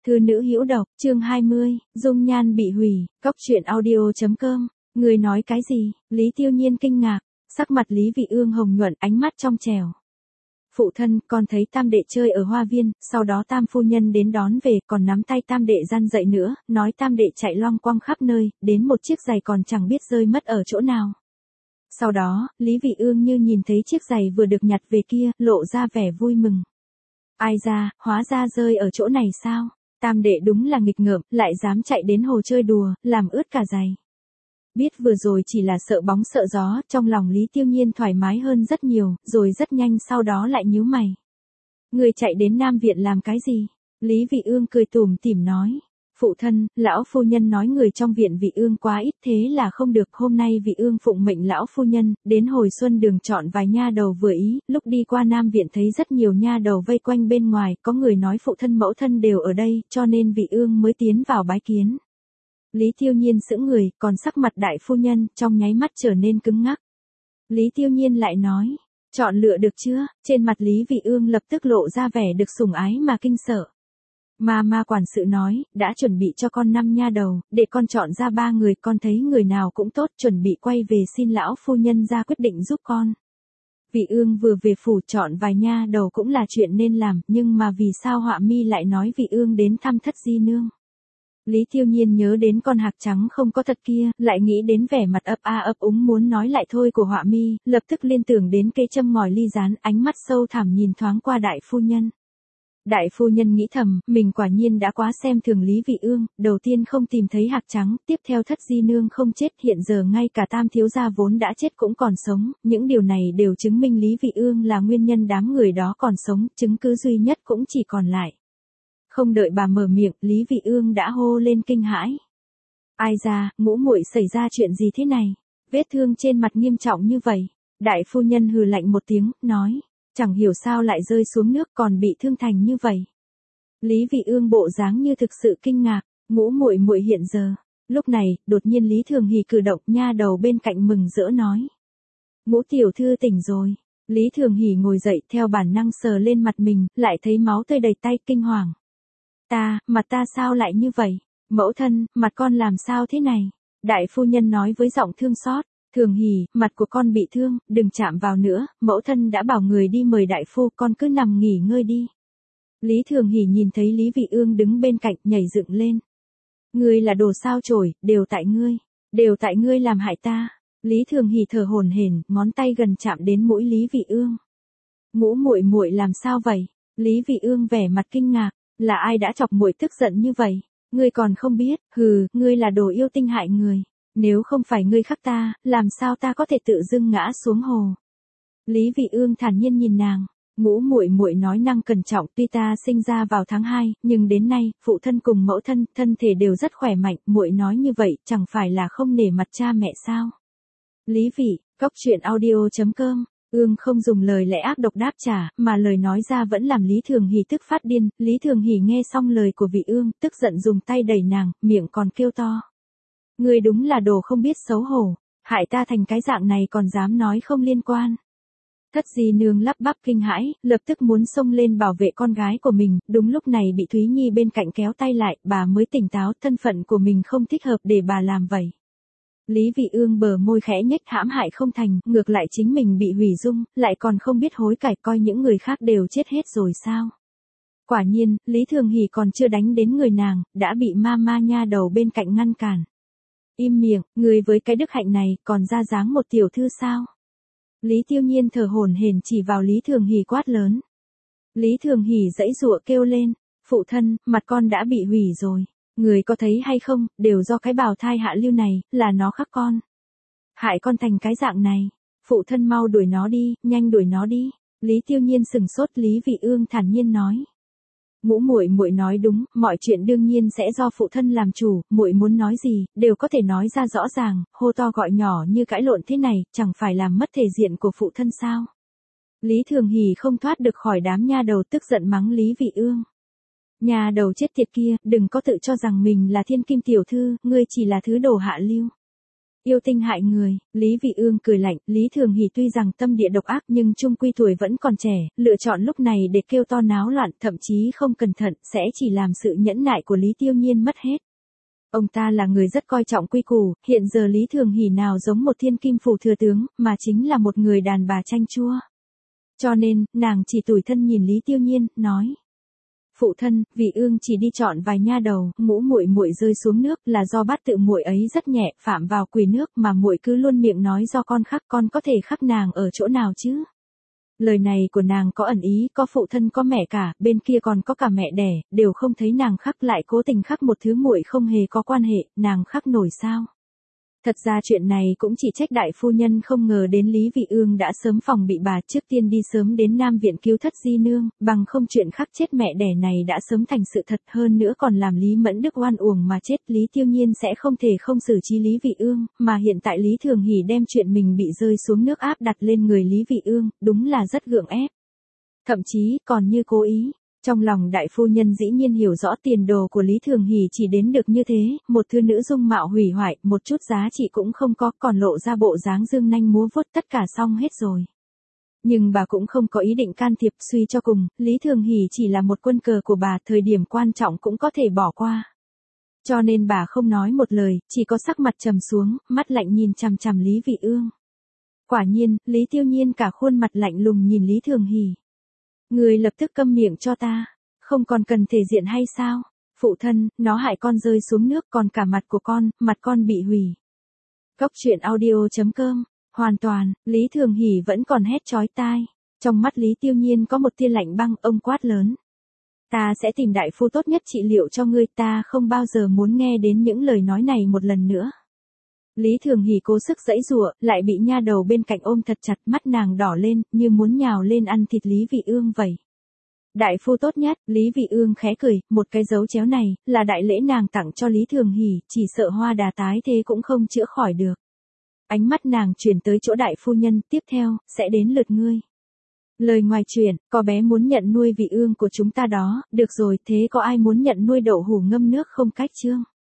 Thư nữ hữu độc, chương 20, dung nhan bị hủy, cóc truyện audio.com. Người nói cái gì? Lý Tiêu Nhiên kinh ngạc, sắc mặt Lý Vị Ương hồng nhuận, ánh mắt trong trẻo. Phụ thân, con thấy tam đệ chơi ở hoa viên, sau đó tam phu nhân đến đón về, còn nắm tay tam đệ gian dậy nữa, nói tam đệ chạy loong quăng khắp nơi, đến một chiếc giày còn chẳng biết rơi mất ở chỗ nào. Sau đó, Lý Vị Ương như nhìn thấy chiếc giày vừa được nhặt về kia, lộ ra vẻ vui mừng. Ai ra, hóa ra rơi ở chỗ này sao? Tam đệ đúng là nghịch ngợm, lại dám chạy đến hồ chơi đùa, làm ướt cả giày. Biết vừa rồi chỉ là sợ bóng sợ gió, trong lòng Lý Tiêu Nhiên thoải mái hơn rất nhiều, rồi rất nhanh sau đó lại nhíu mày. Người chạy đến Nam Viện làm cái gì? Lý Vị Ương cười tủm tỉm nói. Phụ thân, lão phu nhân nói người trong viện Vị Ương quá ít thế là không được, hôm nay Vị Ương phụng mệnh lão phu nhân, đến hồi xuân đường chọn vài nha đầu vừa ý, lúc đi qua Nam Viện thấy rất nhiều nha đầu vây quanh bên ngoài, có người nói phụ thân mẫu thân đều ở đây, cho nên Vị Ương mới tiến vào bái kiến. Lý Tiêu Nhiên sững người, còn sắc mặt đại phu nhân, trong nháy mắt trở nên cứng ngắc. Lý Tiêu Nhiên lại nói, chọn lựa được chưa? Trên mặt Lý Vị Ương lập tức lộ ra vẻ được sủng ái mà kinh sợ. Ma quản sự nói, đã chuẩn bị cho con 5 nha đầu, để con chọn ra 3 người, con thấy người nào cũng tốt, chuẩn bị quay về xin lão phu nhân ra quyết định giúp con. Vị Ương vừa về phủ chọn vài nha đầu cũng là chuyện nên làm, nhưng mà vì sao Họa Mi lại nói Vị Ương đến thăm Thất Di Nương? Lý Tiêu Nhiên nhớ đến con hạc trắng không có thật kia, lại nghĩ đến vẻ mặt ấp a ấp úng muốn nói lại thôi của Họa Mi, lập tức liên tưởng đến cây châm ngòi ly rán, ánh mắt sâu thẳm nhìn thoáng qua đại phu nhân. Đại phu nhân nghĩ thầm, mình quả nhiên đã quá xem thường Lý Vị Ương, đầu tiên không tìm thấy hạc trắng, tiếp theo Thất Di Nương không chết, hiện giờ ngay cả tam thiếu gia vốn đã chết cũng còn sống, những điều này đều chứng minh Lý Vị Ương là nguyên nhân đám người đó còn sống, chứng cứ duy nhất cũng chỉ còn lại. Không đợi bà mở miệng, Lý Vị Ương đã hô lên kinh hãi. Ai ra, ngũ muội xảy ra chuyện gì thế này? Vết thương trên mặt nghiêm trọng như vậy. Đại phu nhân hừ lạnh một tiếng, nói, chẳng hiểu sao lại rơi xuống nước còn bị thương thành như vậy. Lý Vị Ương bộ dáng như thực sự kinh ngạc, ngũ muội muội hiện giờ. Lúc này, đột nhiên Lý Thường Hỷ cử động, nha đầu bên cạnh mừng rỡ nói. Ngũ tiểu thư tỉnh rồi. Lý Thường Hỷ ngồi dậy theo bản năng sờ lên mặt mình, lại thấy máu tươi đầy tay, kinh hoàng. Mặt ta sao lại như vậy? Mẫu thân, mặt con làm sao thế này? Đại phu nhân nói với giọng thương xót. Thường Hỷ, mặt của con bị thương, đừng chạm vào nữa, mẫu thân đã bảo người đi mời đại phu, con cứ nằm nghỉ ngơi đi. Lý Thường Hỷ nhìn thấy Lý Vị Ương đứng bên cạnh, nhảy dựng lên. Ngươi là đồ sao chổi, đều tại ngươi làm hại ta. Lý Thường Hỷ thở hổn hển, ngón tay gần chạm đến mũi Lý Vị Ương. Ngũ muội muội làm sao vậy? Lý Vị Ương vẻ mặt kinh ngạc. Là ai đã chọc muội tức giận như vậy? Ngươi còn không biết, ngươi là đồ yêu tinh hại người. Nếu không phải ngươi khắc ta, làm sao ta có thể tự dưng ngã xuống hồ? Lý Vị Ương thản nhiên nhìn nàng, ngũ muội muội nói năng cẩn trọng, tuy ta sinh ra vào tháng 2, nhưng đến nay, phụ thân cùng mẫu thân, thân thể đều rất khỏe mạnh, muội nói như vậy, chẳng phải là không nể mặt cha mẹ sao? Lý Vị, cóc truyện audio.com. Ương không dùng lời lẽ ác độc đáp trả, mà lời nói ra vẫn làm Lý Thường Hỷ tức phát điên. Lý Thường Hỷ nghe xong lời của Vị Ương, tức giận dùng tay đẩy nàng, miệng còn kêu to. Ngươi đúng là đồ không biết xấu hổ, hại ta thành cái dạng này còn dám nói không liên quan. Thất Di Nương lắp bắp kinh hãi, lập tức muốn xông lên bảo vệ con gái của mình, đúng lúc này bị Thúy Nhi bên cạnh kéo tay lại, bà mới tỉnh táo, thân phận của mình không thích hợp để bà làm vậy. Lý Vị Ương bờ môi khẽ nhếch, hãm hại không thành, ngược lại chính mình bị hủy dung, lại còn không biết hối cải, coi những người khác đều chết hết rồi sao. Quả nhiên, Lý Thường Hỷ còn chưa đánh đến người nàng, đã bị ma nha đầu bên cạnh ngăn cản. Im miệng, người với cái đức hạnh này, còn ra dáng một tiểu thư sao? Lý Tiêu Nhiên thở hổn hển chỉ vào Lý Thường Hỷ quát lớn. Lý Thường Hỷ giãy giụa kêu lên, phụ thân, mặt con đã bị hủy rồi. Người có thấy hay không, đều do cái bào thai hạ lưu này, là nó khắc con. Hại con thành cái dạng này. Phụ thân mau đuổi nó đi, nhanh đuổi nó đi. Lý Tiêu Nhiên sừng sốt, Lý Vị Ương thản nhiên nói. Ngũ muội muội nói đúng, mọi chuyện đương nhiên sẽ do phụ thân làm chủ, muội muốn nói gì, đều có thể nói ra rõ ràng, hô to gọi nhỏ như cãi lộn thế này, chẳng phải làm mất thể diện của phụ thân sao. Lý Thường Hỷ không thoát được khỏi đám nha đầu, tức giận mắng Lý Vị Ương. Nhà đầu chết tiệt kia, đừng có tự cho rằng mình là thiên kim tiểu thư, ngươi chỉ là thứ đồ hạ lưu. Yêu tinh hại người, Lý Vị Ương cười lạnh, Lý Thường Hỷ tuy rằng tâm địa độc ác nhưng chung quy tuổi vẫn còn trẻ, lựa chọn lúc này để kêu to náo loạn, thậm chí không cẩn thận, sẽ chỉ làm sự nhẫn nại của Lý Tiêu Nhiên mất hết. Ông ta là người rất coi trọng quy củ, hiện giờ Lý Thường Hỷ nào giống một thiên kim phủ thừa tướng, mà chính là một người đàn bà chanh chua. Cho nên, nàng chỉ tủi thân nhìn Lý Tiêu Nhiên, nói. Phụ thân, Vị Ương chỉ đi chọn vài nha đầu, ngũ muội muội rơi xuống nước là do bát tự muội ấy rất nhẹ, phạm vào quỷ nước mà muội cứ luôn miệng nói do con khắc, con có thể khắc nàng ở chỗ nào chứ? Lời này của nàng có ẩn ý, có phụ thân có mẹ cả, bên kia còn có cả mẹ đẻ, đều không thấy nàng khắc lại cố tình khắc một thứ muội không hề có quan hệ, nàng khắc nổi sao? Thật ra chuyện này cũng chỉ trách đại phu nhân không ngờ đến Lý Vị Ương đã sớm phòng bị bà, trước tiên đi sớm đến Nam Viện cứu thất di nương, bằng không chuyện khắc chết mẹ đẻ này đã sớm thành sự thật, hơn nữa còn làm Lý Mẫn Đức oan uổng mà chết. Lý Tiêu Nhiên sẽ không thể không xử trí Lý Vị Ương, mà hiện tại Lý Thường Hỷ đem chuyện mình bị rơi xuống nước áp đặt lên người Lý Vị Ương, đúng là rất gượng ép. Thậm chí còn như cố ý. Trong lòng đại phu nhân dĩ nhiên hiểu rõ tiền đồ của Lý Thường Hỷ chỉ đến được như thế, một thư nữ dung mạo hủy hoại, một chút giá trị cũng không có, còn lộ ra bộ dáng dương nanh múa vuốt, tất cả xong hết rồi. Nhưng bà cũng không có ý định can thiệp, suy cho cùng, Lý Thường Hỷ chỉ là một quân cờ của bà, thời điểm quan trọng cũng có thể bỏ qua. Cho nên bà không nói một lời, chỉ có sắc mặt trầm xuống, mắt lạnh nhìn chằm chằm Lý Vị Ương. Quả nhiên, Lý Tiêu Nhiên cả khuôn mặt lạnh lùng nhìn Lý Thường Hỷ. Người lập tức câm miệng cho ta, không còn cần thể diện hay sao? Phụ thân, nó hại con rơi xuống nước, còn cả mặt của con, mặt con bị hủy. Góc truyện audio.com, hoàn toàn, Lý Thường Hỷ vẫn còn hét chói tai. Trong mắt Lý Tiêu Nhiên có một tia lạnh băng, ông quát lớn. Ta sẽ tìm đại phu tốt nhất trị liệu cho ngươi, ta không bao giờ muốn nghe đến những lời nói này một lần nữa. Lý Thường Hỷ cố sức giãy giụa, lại bị nha đầu bên cạnh ôm thật chặt, mắt nàng đỏ lên, như muốn nhào lên ăn thịt Lý Vị Ương vậy. Đại phu tốt nhất, Lý Vị Ương khẽ cười, một cái dấu chéo này, là đại lễ nàng tặng cho Lý Thường Hỷ, chỉ sợ hoa đà tái thế cũng không chữa khỏi được. Ánh mắt nàng chuyển tới chỗ đại phu nhân, tiếp theo, sẽ đến lượt ngươi. Lời ngoài truyền, có bé muốn nhận nuôi Vị Ương của chúng ta đó, được rồi, thế có ai muốn nhận nuôi đậu hũ ngâm nước không cách chương?